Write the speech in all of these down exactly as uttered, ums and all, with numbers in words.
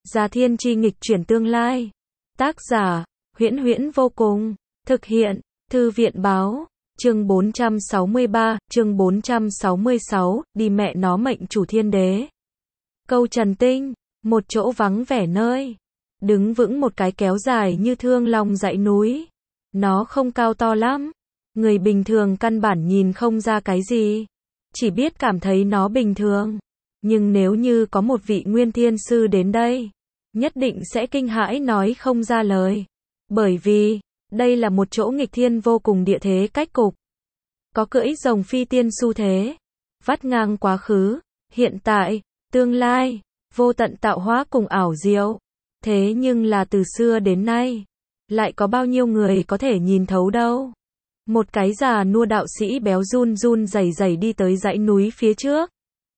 Già Thiên Chi nghịch chuyển tương lai. Tác giả, Huyễn Huyễn vô cùng. Thực hiện, Thư viện báo. Chương bốn trăm sáu mươi ba, chương bốn trăm sáu mươi sáu, đi mẹ nó mệnh chủ thiên đế. Câu Trần Tinh, một chỗ vắng vẻ nơi. Đứng vững một cái kéo dài như thương long dãy núi. Nó không cao to lắm. Người bình thường căn bản nhìn không ra cái gì. Chỉ biết cảm thấy nó bình thường. Nhưng nếu như có một vị nguyên thiên sư đến đây, nhất định sẽ kinh hãi nói không ra lời. Bởi vì, đây là một chỗ nghịch thiên vô cùng địa thế cách cục. Có cưỡi rồng phi tiên xu thế. Vắt ngang quá khứ, hiện tại, tương lai, vô tận tạo hóa cùng ảo diệu. Thế nhưng là từ xưa đến nay, lại có bao nhiêu người có thể nhìn thấu đâu. Một cái già nua đạo sĩ béo run run rẩy rẩy đi tới dãy núi phía trước.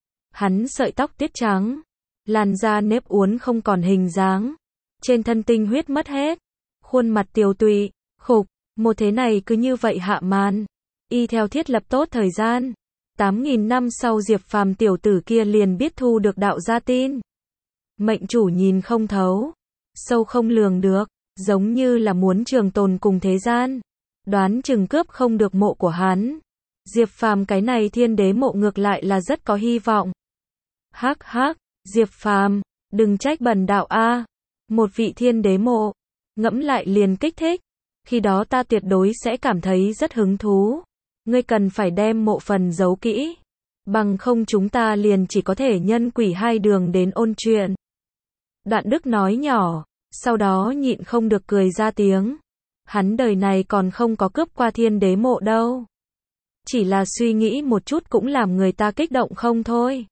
Hắn sợi tóc tiết trắng, làn da nếp uốn không còn hình dáng, trên thân tinh huyết mất hết, khuôn mặt tiều tụy, khục, một thế này cứ như vậy hạ màn. Y theo thiết lập tốt thời gian, tám nghìn năm sau Diệp Phàm tiểu tử kia liền biết thu được đạo gia tin. Mệnh chủ nhìn không thấu, sâu không lường được, giống như là muốn trường tồn cùng thế gian, đoán chừng cướp không được mộ của hắn. Diệp Phàm cái này thiên đế mộ ngược lại là rất có hy vọng. Hắc hắc, Diệp Phàm, đừng trách bần đạo a. Một vị thiên đế mộ, ngẫm lại liền kích thích, khi đó ta tuyệt đối sẽ cảm thấy rất hứng thú. Ngươi cần phải đem mộ phần giấu kỹ, bằng không chúng ta liền chỉ có thể nhân quỷ hai đường đến ôn chuyện. Đoạn Đức nói nhỏ, sau đó nhịn không được cười ra tiếng. Hắn đời này còn không có cướp qua thiên đế mộ đâu. Chỉ là suy nghĩ một chút cũng làm người ta kích động không thôi.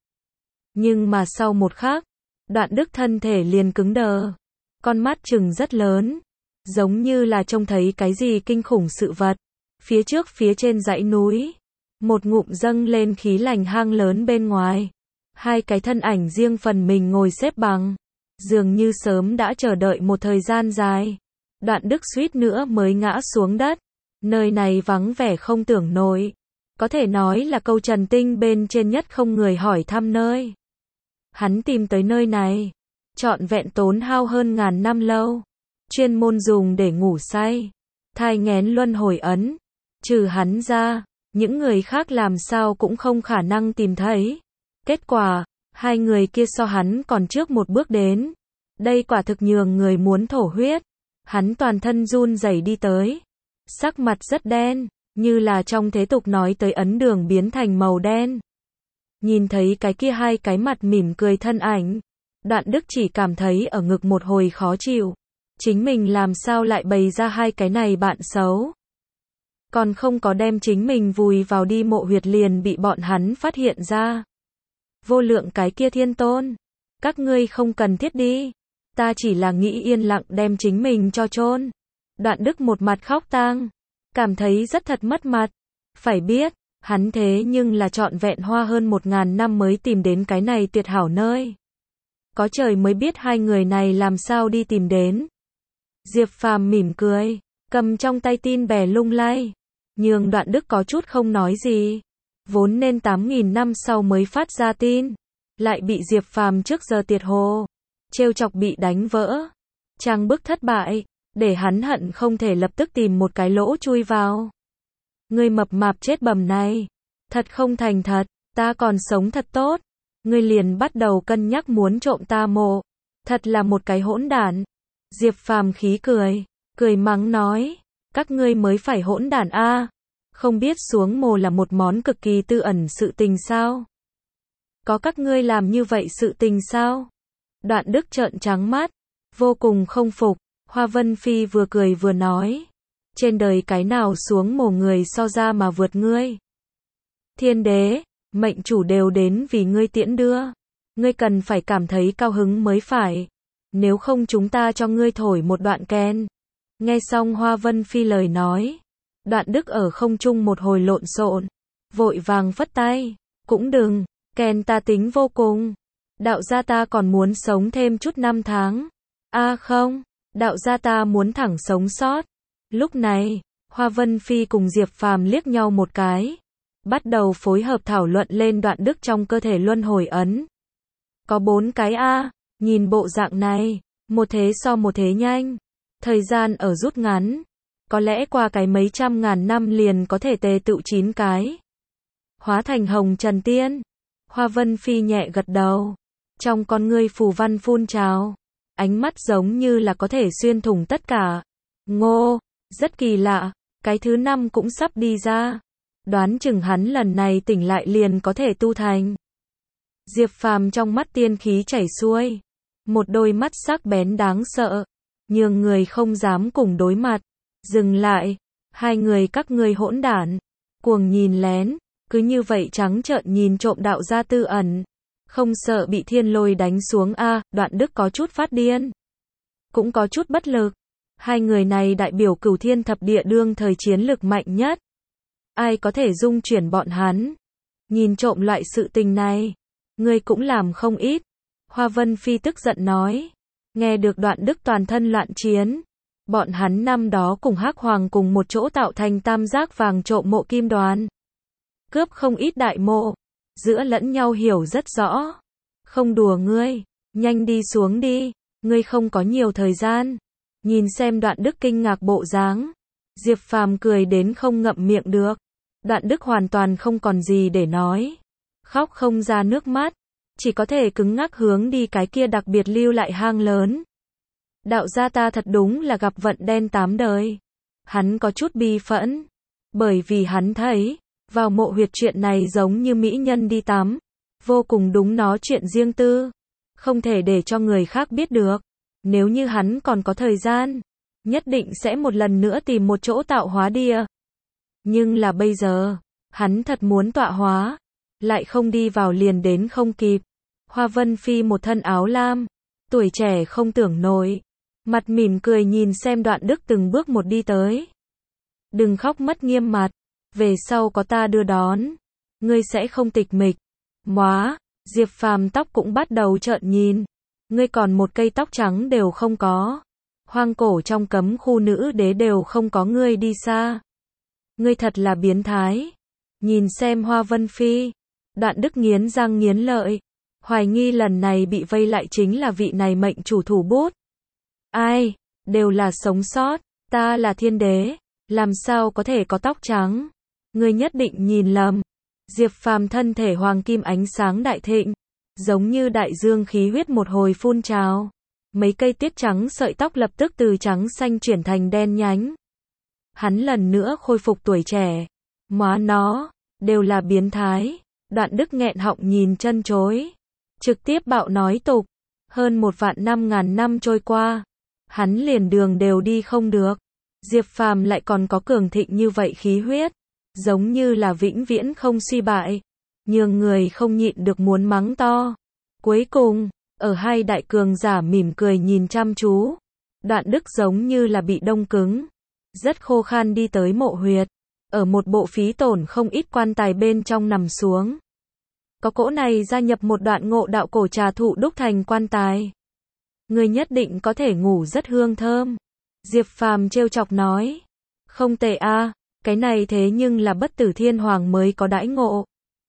Nhưng mà sau một khắc, Đoạn Đức thân thể liền cứng đờ. Con mắt trừng rất lớn, giống như là trông thấy cái gì kinh khủng sự vật. Phía trước phía trên dãy núi, một ngụm dâng lên khí lành hang lớn bên ngoài. Hai cái thân ảnh riêng phần mình ngồi xếp bằng, dường như sớm đã chờ đợi một thời gian dài. Đoạn Đức suýt nữa mới ngã xuống đất. Nơi này vắng vẻ không tưởng nổi. Có thể nói là câu Trần Tinh bên trên nhất không người hỏi thăm nơi. Hắn tìm tới nơi này, trọn vẹn tốn hao hơn ngàn năm lâu, chuyên môn dùng để ngủ say, thai nghén luân hồi ấn. Trừ hắn ra, những người khác làm sao cũng không khả năng tìm thấy. Kết quả, hai người kia so hắn còn trước một bước đến. Đây quả thực nhường người muốn thổ huyết. Hắn toàn thân run rẩy đi tới, sắc mặt rất đen, như là trong thế tục nói tới ấn đường biến thành màu đen. Nhìn thấy cái kia hai cái mặt mỉm cười thân ảnh, Đoạn Đức chỉ cảm thấy ở ngực một hồi khó chịu. Chính mình làm sao lại bày ra hai cái này bạn xấu. Còn không có đem chính mình vùi vào đi mộ huyệt liền bị bọn hắn phát hiện ra. Vô lượng cái kia thiên tôn, các ngươi không cần thiết đi. Ta chỉ là nghĩ yên lặng đem chính mình cho chôn. Đoạn Đức một mặt khóc tang, cảm thấy rất thật mất mặt. Phải biết, hắn thế nhưng là trọn vẹn hoa hơn một ngàn năm mới tìm đến cái này tuyệt hảo nơi. Có trời mới biết hai người này làm sao đi tìm đến. Diệp Phàm mỉm cười, cầm trong tay tin bè lung lay, nhường Đoạn Đức có chút không nói gì. Vốn nên tám nghìn năm sau mới phát ra tin, lại bị Diệp Phàm trước giờ tiệt hồ, trêu chọc bị đánh vỡ. Trang bức thất bại, để hắn hận không thể lập tức tìm một cái lỗ chui vào. Ngươi mập mạp chết bầm này, thật không thành thật, ta còn sống thật tốt. Ngươi liền bắt đầu cân nhắc muốn trộm ta mộ, thật là một cái hỗn đản. Diệp Phàm khí cười, cười mắng nói, các ngươi mới phải hỗn đản a, không biết xuống mồ là một món cực kỳ tư ẩn sự tình sao? Có các ngươi làm như vậy sự tình sao? Đoạn Đức trợn trắng mắt, vô cùng không phục. Hoa Vân Phi vừa cười vừa nói, trên đời cái nào xuống mồ người so ra mà vượt ngươi. Thiên đế, mệnh chủ đều đến vì ngươi tiễn đưa, ngươi cần phải cảm thấy cao hứng mới phải, nếu không chúng ta cho ngươi thổi một đoạn kèn. Nghe xong Hoa Vân Phi lời nói, Đoạn Đức ở không trung một hồi lộn xộn, vội vàng phất tay, cũng đừng, kèn ta tính vô cùng. Đạo gia ta còn muốn sống thêm chút năm tháng. A à không, đạo gia ta muốn thẳng sống sót. Lúc này, Hoa Vân Phi cùng Diệp Phàm liếc nhau một cái, bắt đầu phối hợp thảo luận lên Đoạn Đức trong cơ thể luân hồi ấn. Có bốn cái a, Nhìn bộ dạng này, một thế so một thế nhanh. Thời gian ở rút ngắn. Có lẽ qua cái mấy trăm ngàn năm liền có thể tề tựu chín cái. Hóa thành hồng trần tiên. Hoa Vân Phi nhẹ gật đầu. Trong con ngươi phù văn phun trào. Ánh mắt giống như là có thể xuyên thủng tất cả. Ngô, rất kỳ lạ. Cái thứ năm cũng sắp đi ra. Đoán chừng hắn lần này tỉnh lại liền có thể tu thành. Diệp Phàm trong mắt tiên khí chảy xuôi. Một đôi mắt sắc bén đáng sợ. Nhường người không dám cùng đối mặt. Dừng lại. Hai người các ngươi hỗn đản. Cuồng nhìn lén. Cứ như vậy trắng trợn nhìn trộm đạo gia tư ẩn. Không sợ bị thiên lôi đánh xuống a à, Đoạn Đức có chút phát điên. Cũng có chút bất lực. Hai người này đại biểu cửu thiên thập địa đương thời chiến lực mạnh nhất. Ai có thể dung chuyển bọn hắn? Nhìn trộm loại sự tình này. Ngươi cũng làm không ít. Hoa Vân Phi tức giận nói. Nghe được Đoạn Đức toàn thân loạn chiến. Bọn hắn năm đó cùng Hắc Hoàng cùng một chỗ tạo thành tam giác vàng trộm mộ kim đoàn. Cướp không ít đại mộ. Giữa lẫn nhau hiểu rất rõ. Không đùa ngươi. Nhanh đi xuống đi. Ngươi không có nhiều thời gian. Nhìn xem Đoạn Đức kinh ngạc bộ dáng. Diệp Phàm cười đến không ngậm miệng được. Đoạn Đức hoàn toàn không còn gì để nói. Khóc không ra nước mắt. Chỉ có thể cứng ngắc hướng đi cái kia đặc biệt lưu lại hang lớn. Đạo gia ta thật đúng là gặp vận đen tám đời. Hắn có chút bi phẫn. Bởi vì hắn thấy, vào mộ huyệt chuyện này giống như mỹ nhân đi tắm. Vô cùng đúng nó chuyện riêng tư. Không thể để cho người khác biết được. Nếu như hắn còn có thời gian, nhất định sẽ một lần nữa tìm một chỗ tạo hóa địa. Nhưng là bây giờ, hắn thật muốn tọa hóa. Lại không đi vào liền đến không kịp. Hoa Vân Phi một thân áo lam. Tuổi trẻ không tưởng nổi. Mặt mỉm cười nhìn xem Đoạn Đức từng bước một đi tới. Đừng khóc mất nghiêm mặt. Về sau có ta đưa đón. Ngươi sẽ không tịch mịch. Móa, Diệp Phàm tóc cũng bắt đầu trợn nhìn. Ngươi còn một cây tóc trắng đều không có. Hoang cổ trong cấm khu nữ đế đều không có ngươi đi xa. Ngươi thật là biến thái. Nhìn xem Hoa Vân Phi. Đoạn Đức nghiến răng nghiến lợi. Hoài nghi lần này bị vây lại chính là vị này mệnh chủ thủ bút. Ai, đều là sống sót. Ta là thiên đế. Làm sao có thể có tóc trắng. Ngươi nhất định nhìn lầm. Diệp Phàm thân thể hoàng kim ánh sáng đại thịnh. Giống như đại dương khí huyết một hồi phun trào. Mấy cây tiết trắng sợi tóc lập tức từ trắng xanh chuyển thành đen nhánh. Hắn lần nữa khôi phục tuổi trẻ. Móa nó, đều là biến thái. Đoạn Đức nghẹn họng nhìn chân chối. Trực tiếp bạo nói tục. Hơn một vạn năm ngàn năm trôi qua. Hắn liền đường đều đi không được. Diệp Phàm lại còn có cường thịnh như vậy khí huyết. Giống như là vĩnh viễn không suy bại. Nhường người không nhịn được muốn mắng to. Cuối cùng, ở hai đại cường giả mỉm cười nhìn chăm chú. Đoạn Đức giống như là bị đông cứng. Rất khô khan đi tới mộ huyệt. Ở một bộ phí tổn không ít quan tài bên trong nằm xuống. Có cỗ này gia nhập một đoạn ngộ đạo cổ trà thụ đúc thành quan tài. Người nhất định có thể ngủ rất hương thơm. Diệp Phàm trêu chọc nói. Không tệ a, cái này thế nhưng là bất tử thiên hoàng mới có đãi ngộ.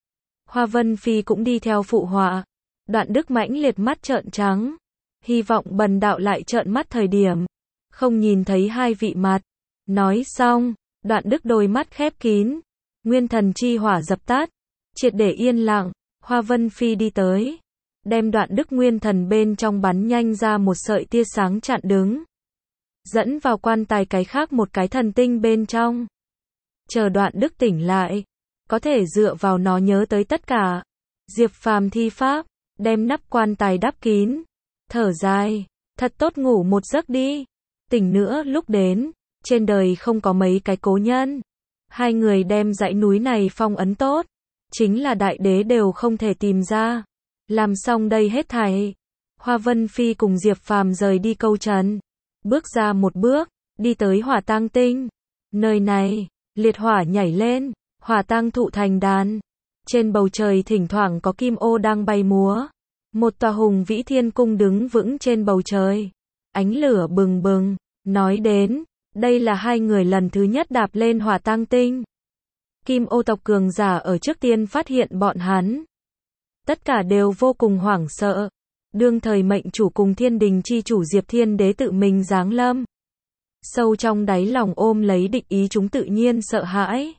Hoa Vân Phi cũng đi theo phụ họa. Đoạn Đức mãnh liệt mắt trợn trắng. Hy vọng bần đạo lại trợn mắt thời điểm. Không nhìn thấy hai vị mặt. Nói xong, Đoạn Đức đôi mắt khép kín. Nguyên thần chi hỏa dập tắt. Triệt để yên lặng. Hoa Vân Phi đi tới. Đem Đoạn Đức nguyên thần bên trong bắn nhanh ra một sợi tia sáng chặn đứng. Dẫn vào quan tài cái khác một cái thần tinh bên trong. Chờ Đoạn Đức tỉnh lại. Có thể dựa vào nó nhớ tới tất cả. Diệp Phàm thi pháp. Đem nắp quan tài đắp kín. Thở dài. Thật tốt ngủ một giấc đi. Tỉnh nữa lúc đến. Trên đời không có mấy cái cố nhân. Hai người đem dãy núi này phong ấn tốt. Chính là đại đế đều không thể tìm ra. Làm xong đây hết thảy. Hoa Vân Phi cùng Diệp Phàm rời đi câu trần. Bước ra một bước. Đi tới hỏa tang tinh. Nơi này. Liệt hỏa nhảy lên. Hỏa tang thụ thành đàn. Trên bầu trời thỉnh thoảng có kim ô đang bay múa. Một tòa hùng vĩ thiên cung đứng vững trên bầu trời. Ánh lửa bừng bừng. Nói đến. Đây là hai người lần thứ nhất đạp lên hỏa tang tinh. Kim ô tộc cường giả ở trước tiên phát hiện bọn hắn. Tất cả đều vô cùng hoảng sợ. Đương thời mệnh chủ cùng thiên đình chi chủ Diệp Thiên Đế tự mình giáng lâm. Sâu trong đáy lòng ôm lấy địch ý, chúng tự nhiên sợ hãi.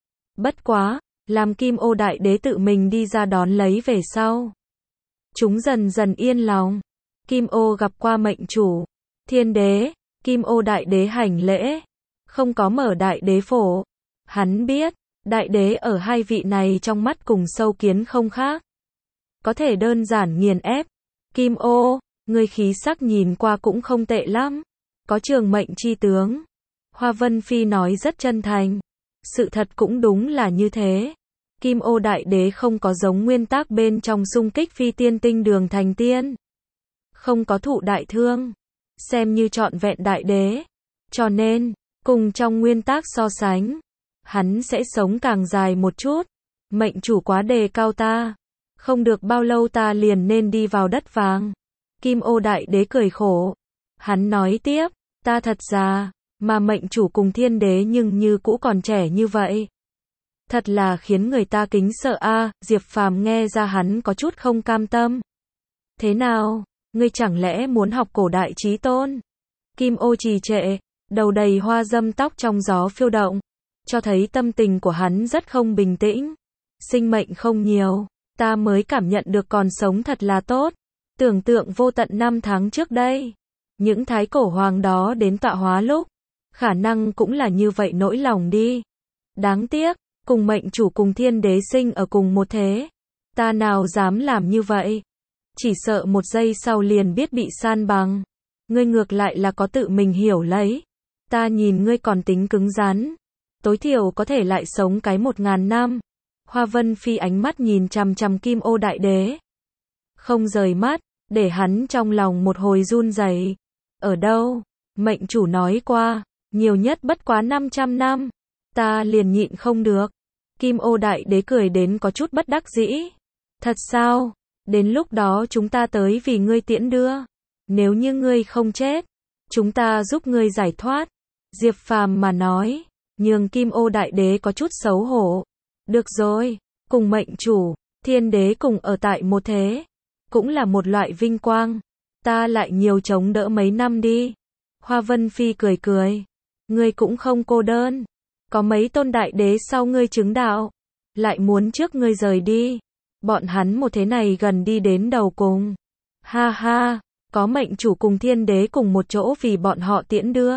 Bất quá, làm Kim Ô Đại Đế tự mình đi ra đón lấy về sau, chúng dần dần yên lòng. Kim Ô gặp qua mệnh chủ, Thiên Đế, Kim Ô Đại Đế hành lễ, không có mở Đại Đế phổ. Hắn biết, Đại Đế ở hai vị này trong mắt cùng sâu kiến không khác, có thể đơn giản nghiền ép. Kim Ô, người khí sắc nhìn qua cũng không tệ lắm, có trường mệnh chi tướng. Hoa Vân Phi nói rất chân thành. Sự thật cũng đúng là như thế. Kim Ô Đại Đế không có giống nguyên tắc bên trong xung kích phi tiên tinh đường thành tiên, không có thụ đại thương, xem như trọn vẹn Đại Đế. Cho nên, cùng trong nguyên tắc so sánh, hắn sẽ sống càng dài một chút. Mệnh chủ quá đề cao ta, không được bao lâu ta liền nên đi vào đất vàng. Kim Ô Đại Đế cười khổ. Hắn nói tiếp, ta thật già, mà mệnh chủ cùng thiên đế nhưng như cũ còn trẻ như vậy. Thật là khiến người ta kính sợ a. À, Diệp Phàm nghe ra hắn có chút không cam tâm. Thế nào, ngươi chẳng lẽ muốn học cổ đại chí tôn? Kim Ô trì trệ, đầu đầy hoa dâm, tóc trong gió phiêu động, cho thấy tâm tình của hắn rất không bình tĩnh. Sinh mệnh không nhiều, ta mới cảm nhận được còn sống thật là tốt. Tưởng tượng vô tận năm tháng trước đây, những thái cổ hoàng đó đến tọa hóa lúc, khả năng cũng là như vậy nỗi lòng đi. Đáng tiếc, cùng mệnh chủ cùng thiên đế sinh ở cùng một thế, ta nào dám làm như vậy. Chỉ sợ một giây sau liền biết bị san bằng. Ngươi ngược lại là có tự mình hiểu lấy. Ta nhìn ngươi còn tính cứng rắn, tối thiểu có thể lại sống cái một ngàn năm. Hoa Vân Phi ánh mắt nhìn chằm chằm Kim Ô Đại Đế, không rời mắt, để hắn trong lòng một hồi run rẩy. Ở đâu? Mệnh chủ nói qua, nhiều nhất bất quá năm trăm năm. Ta liền nhịn không được. Kim Ô Đại Đế cười đến có chút bất đắc dĩ. Thật sao? Đến lúc đó chúng ta tới vì ngươi tiễn đưa. Nếu như ngươi không chết, chúng ta giúp ngươi giải thoát. Diệp Phàm mà nói, nhường Kim Ô Đại Đế có chút xấu hổ. Được rồi, cùng mệnh chủ, thiên đế cùng ở tại một thế, cũng là một loại vinh quang. Ta lại nhiều chống đỡ mấy năm đi. Hoa Vân Phi cười cười. Ngươi cũng không cô đơn. Có mấy tôn đại đế sau ngươi chứng đạo, lại muốn trước ngươi rời đi. Bọn hắn một thế này gần đi đến đầu cùng. Ha ha, có mệnh chủ cùng thiên đế cùng một chỗ vì bọn họ tiễn đưa.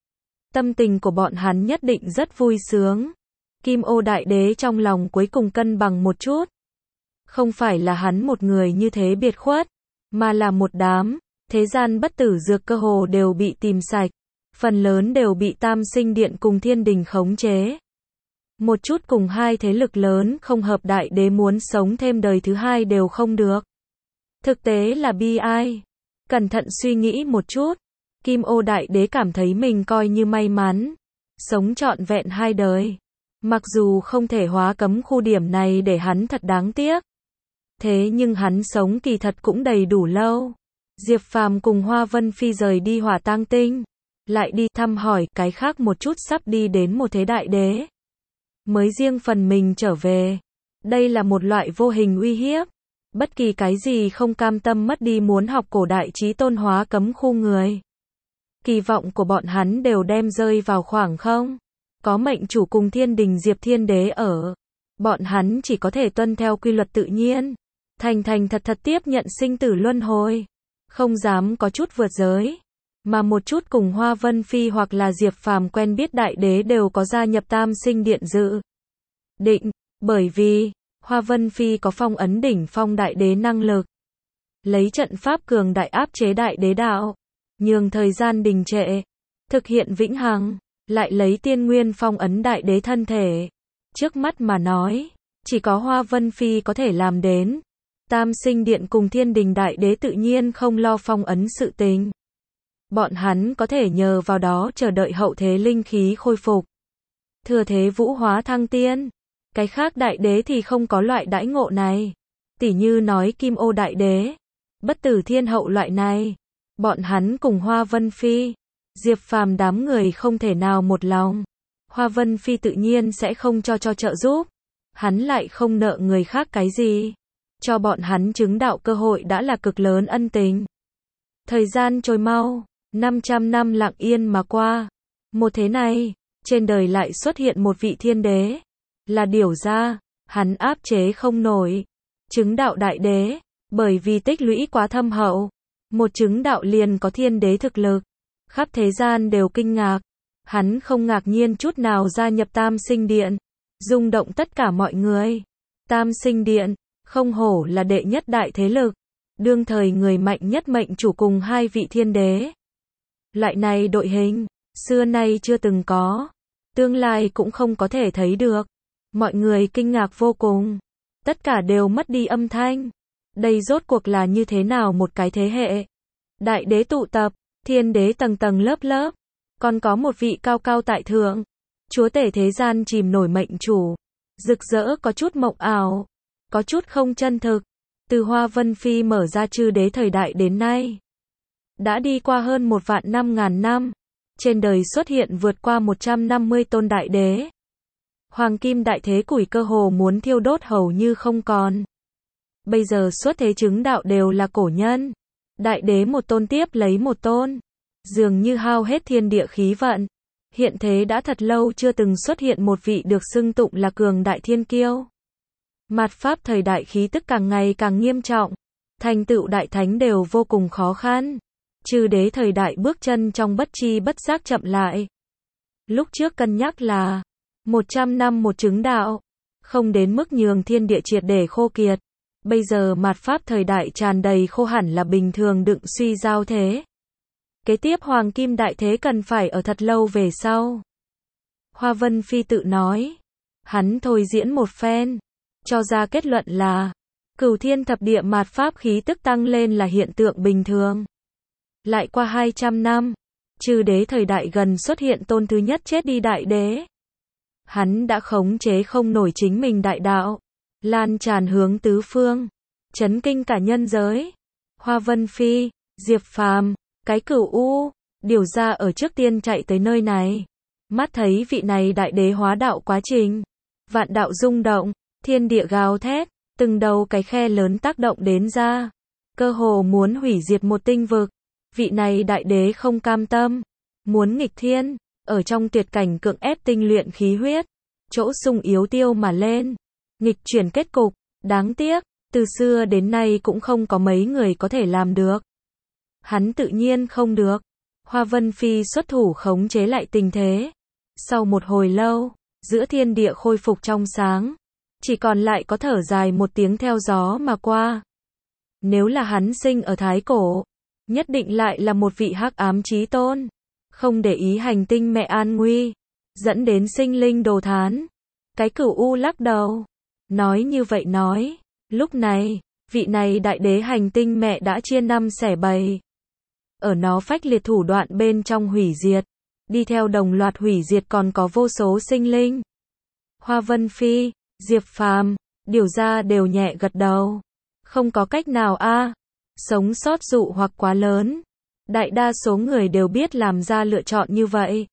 Tâm tình của bọn hắn nhất định rất vui sướng. Kim Ô Đại Đế trong lòng cuối cùng cân bằng một chút. Không phải là hắn một người như thế biệt khuất, mà là một đám. Thế gian bất tử dược cơ hồ đều bị tìm sạch. Phần lớn đều bị Tam Sinh Điện cùng Thiên Đình khống chế. Một chút cùng hai thế lực lớn không hợp, Đại Đế muốn sống thêm đời thứ hai đều không được. Thực tế là bi ai. Cẩn thận suy nghĩ một chút, Kim Ô Đại Đế cảm thấy mình coi như may mắn, sống trọn vẹn hai đời. Mặc dù không thể hóa cấm khu, điểm này để hắn thật đáng tiếc. Thế nhưng hắn sống kỳ thật cũng đầy đủ lâu. Diệp Phàm cùng Hoa Vân Phi rời đi Hỏa Tang Tinh, lại đi thăm hỏi cái khác một chút, sắp đi đến một thế đại đế, mới riêng phần mình trở về. Đây là một loại vô hình uy hiếp. Bất kỳ cái gì không cam tâm mất đi muốn học cổ đại chí tôn hóa cấm khu người, kỳ vọng của bọn hắn đều đem rơi vào khoảng không. Có mệnh chủ cùng thiên đình Diệp Thiên Đế ở, bọn hắn chỉ có thể tuân theo quy luật tự nhiên, thành thành thật thật tiếp nhận sinh tử luân hồi, không dám có chút vượt giới. Mà một chút cùng Hoa Vân Phi hoặc là Diệp Phàm quen biết đại đế đều có gia nhập Tam Sinh Điện dự định, bởi vì Hoa Vân Phi có phong ấn đỉnh phong đại đế năng lực, lấy trận pháp cường đại áp chế đại đế đạo, nhường thời gian đình trệ, thực hiện vĩnh hằng, lại lấy tiên nguyên phong ấn đại đế thân thể. Trước mắt mà nói, chỉ có Hoa Vân Phi có thể làm đến. Tam Sinh Điện cùng Thiên Đình đại đế tự nhiên không lo phong ấn sự tình. Bọn hắn có thể nhờ vào đó chờ đợi hậu thế linh khí khôi phục, thừa thế vũ hóa thăng tiên. Cái khác đại đế thì không có loại đãi ngộ này. Tỉ như nói Kim Ô Đại Đế, Bất Tử Thiên Hậu loại này, bọn hắn cùng Hoa Vân Phi, Diệp Phàm đám người không thể nào một lòng. Hoa Vân Phi tự nhiên sẽ không cho cho trợ giúp. Hắn lại không nợ người khác cái gì. cho bọn hắn chứng đạo cơ hội đã là cực lớn ân tình. Thời gian trôi mau, năm trăm năm lặng yên mà qua. Một thế này, trên đời lại xuất hiện một vị thiên đế, là Điểu Gia, hắn áp chế không nổi, chứng đạo đại đế, bởi vì tích lũy quá thâm hậu, một chứng đạo liền có thiên đế thực lực, khắp thế gian đều kinh ngạc, hắn không ngạc nhiên chút nào gia nhập Tam Sinh Điện, rung động tất cả mọi người. Tam Sinh Điện, không hổ là đệ nhất đại thế lực, đương thời người mạnh nhất mệnh chủ cùng hai vị thiên đế. Loại này đội hình, xưa nay chưa từng có, tương lai cũng không có thể thấy được. Mọi người kinh ngạc vô cùng, tất cả đều mất đi âm thanh. Đây rốt cuộc là như thế nào một cái thế hệ? Đại đế tụ tập, thiên đế tầng tầng lớp lớp, còn có một vị cao cao tại thượng, chúa tể thế gian chìm nổi mệnh chủ, rực rỡ có chút mộng ảo, có chút không chân thực. Từ Hoa Vân Phi mở ra chư đế thời đại đến nay, đã đi qua hơn một vạn năm ngàn năm, trên đời xuất hiện vượt qua một trăm năm mươi tôn đại đế. Hoàng kim đại thế củi cơ hồ muốn thiêu đốt hầu như không còn. Bây giờ xuất thế chứng đạo đều là cổ nhân, đại đế một tôn tiếp lấy một tôn, dường như hao hết thiên địa khí vận. Hiện thế đã thật lâu chưa từng xuất hiện một vị được xưng tụng là cường đại thiên kiêu. Mạt Pháp thời đại khí tức càng ngày càng nghiêm trọng, thành tựu đại thánh đều vô cùng khó khăn. Chư đế thời đại bước chân trong bất chi bất giác chậm lại. Lúc trước cân nhắc là một trăm năm một chứng đạo, không đến mức nhường thiên địa triệt để khô kiệt. Bây giờ Mạt Pháp thời đại tràn đầy khô hẳn là bình thường đựng suy giao thế. Kế tiếp Hoàng Kim Đại Thế cần phải ở thật lâu về sau. Hoa Vân Phi tự nói. Hắn thôi diễn một phen, cho ra kết luận là Cửu Thiên Thập Địa Mạt Pháp khí tức tăng lên là hiện tượng bình thường. Lại qua hai trăm năm, chư đế thời đại gần xuất hiện tôn thứ nhất chết đi đại đế. Hắn đã khống chế không nổi chính mình đại đạo, lan tràn hướng tứ phương, chấn kinh cả nhân giới. Hoa Vân Phi, Diệp Phàm, cái Cửu U, Điểu Gia ở trước tiên chạy tới nơi này. Mắt thấy vị này đại đế hóa đạo quá trình, vạn đạo rung động, thiên địa gào thét, từng đầu cái khe lớn tác động đến ra, cơ hồ muốn hủy diệt một tinh vực. Vị này đại đế không cam tâm, muốn nghịch thiên, ở trong tuyệt cảnh cưỡng ép tinh luyện khí huyết, chỗ sung yếu tiêu mà lên, nghịch chuyển kết cục. Đáng tiếc, từ xưa đến nay cũng không có mấy người có thể làm được. Hắn tự nhiên không được. Hoa Vân Phi xuất thủ khống chế lại tình thế. Sau một hồi lâu, giữa thiên địa khôi phục trong sáng, chỉ còn lại có thở dài một tiếng theo gió mà qua. Nếu là hắn sinh ở Thái Cổ, nhất định lại là một vị hắc ám chí tôn, không để ý hành tinh mẹ an nguy, dẫn đến sinh linh đồ thán. Cái Cửu U lắc đầu, nói như vậy nói, lúc này, vị này đại đế hành tinh mẹ đã chia năm xẻ bảy. Ở nó phách liệt thủ đoạn bên trong hủy diệt, đi theo đồng loạt hủy diệt còn có vô số sinh linh. Hoa Vân Phi, Diệp Phàm, Điểu Gia đều nhẹ gật đầu. Không có cách nào a, sống sót dụ hoặc quá lớn. Đại đa số người đều biết làm ra lựa chọn như vậy.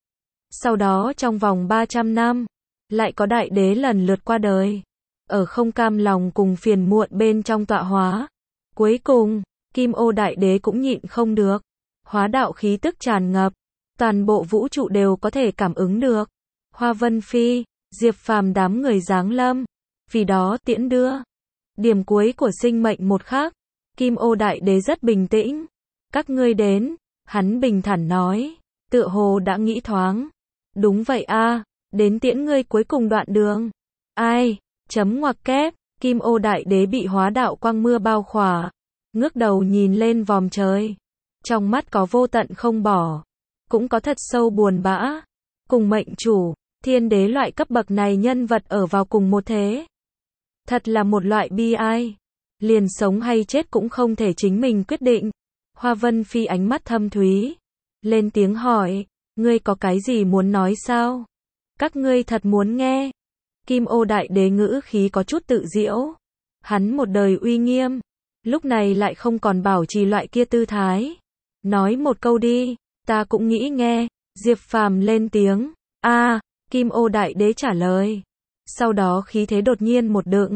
Sau đó trong vòng ba trăm năm, lại có đại đế lần lượt qua đời. Ở không cam lòng cùng phiền muộn bên trong tọa hóa. Cuối cùng, Kim Ô đại đế cũng nhịn không được. Hóa đạo khí tức tràn ngập, toàn bộ vũ trụ đều có thể cảm ứng được. Hoa Vân Phi, Diệp Phàm đám người giáng lâm, vì đó tiễn đưa. Điểm cuối của sinh mệnh một khắc, Kim Ô đại đế rất bình tĩnh. Các ngươi đến, hắn bình thản nói, tựa hồ đã nghĩ thoáng. Đúng vậy a, đến tiễn ngươi cuối cùng đoạn đường. Ai, chấm ngoặc kép, Kim Ô đại đế bị hóa đạo quang mưa bao khỏa, ngước đầu nhìn lên vòm trời. Trong mắt có vô tận không bỏ, cũng có thật sâu buồn bã. Cùng mệnh chủ, thiên đế loại cấp bậc này nhân vật ở vào cùng một thế. Thật là một loại bi ai. Liền sống hay chết cũng không thể chính mình quyết định. Hoa Vân Phi ánh mắt thâm thúy, lên tiếng hỏi, ngươi có cái gì muốn nói sao? Các ngươi thật muốn nghe? Kim Ô đại đế ngữ khí có chút tự diễu. Hắn một đời uy nghiêm, lúc này lại không còn bảo trì loại kia tư thái. Nói một câu đi, ta cũng nghĩ nghe. Diệp Phàm lên tiếng, a, Kim Ô đại đế trả lời. Sau đó khí thế đột nhiên một đựng,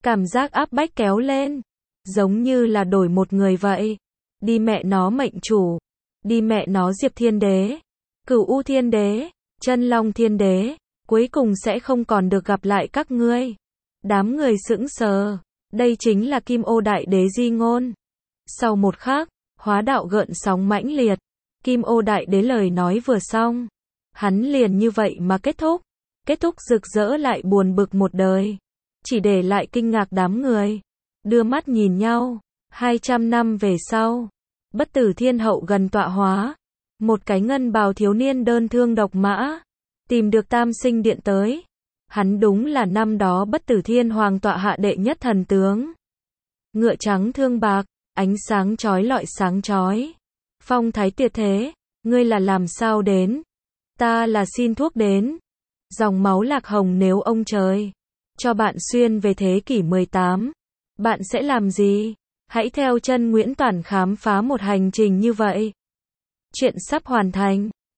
Cảm giác áp bách kéo lên, giống như là đổi một người vậy. Đi mẹ nó mệnh chủ, đi mẹ nó Diệp Thiên Đế, Cửu U Thiên Đế, Chân Long Thiên Đế, cuối cùng sẽ không còn được gặp lại các ngươi. Đám người sững sờ, đây chính là Kim Ô Đại Đế di ngôn. Sau một khắc, hóa đạo gợn sóng mãnh liệt, Kim Ô Đại Đế lời nói vừa xong, hắn liền như vậy mà kết thúc, kết thúc rực rỡ lại buồn bực một đời, chỉ để lại kinh ngạc đám người, đưa mắt nhìn nhau. Hai trăm năm về sau, Bất Tử Thiên Hậu gần tọa hóa, một cái ngân bào thiếu niên đơn thương độc mã, tìm được Tam Sinh Điện tới. Hắn đúng là năm đó Bất Tử Thiên Hoàng tọa hạ đệ nhất thần tướng. Ngựa trắng thương bạc, ánh sáng chói lọi sáng chói. Phong thái tuyệt thế, ngươi là làm sao đến? Ta là xin thuốc đến. Dòng máu lạc hồng nếu ông trời cho bạn xuyên về thế kỷ mười tám, bạn sẽ làm gì? Hãy theo chân Nguyễn Toản khám phá một hành trình như vậy. Chuyện sắp hoàn thành.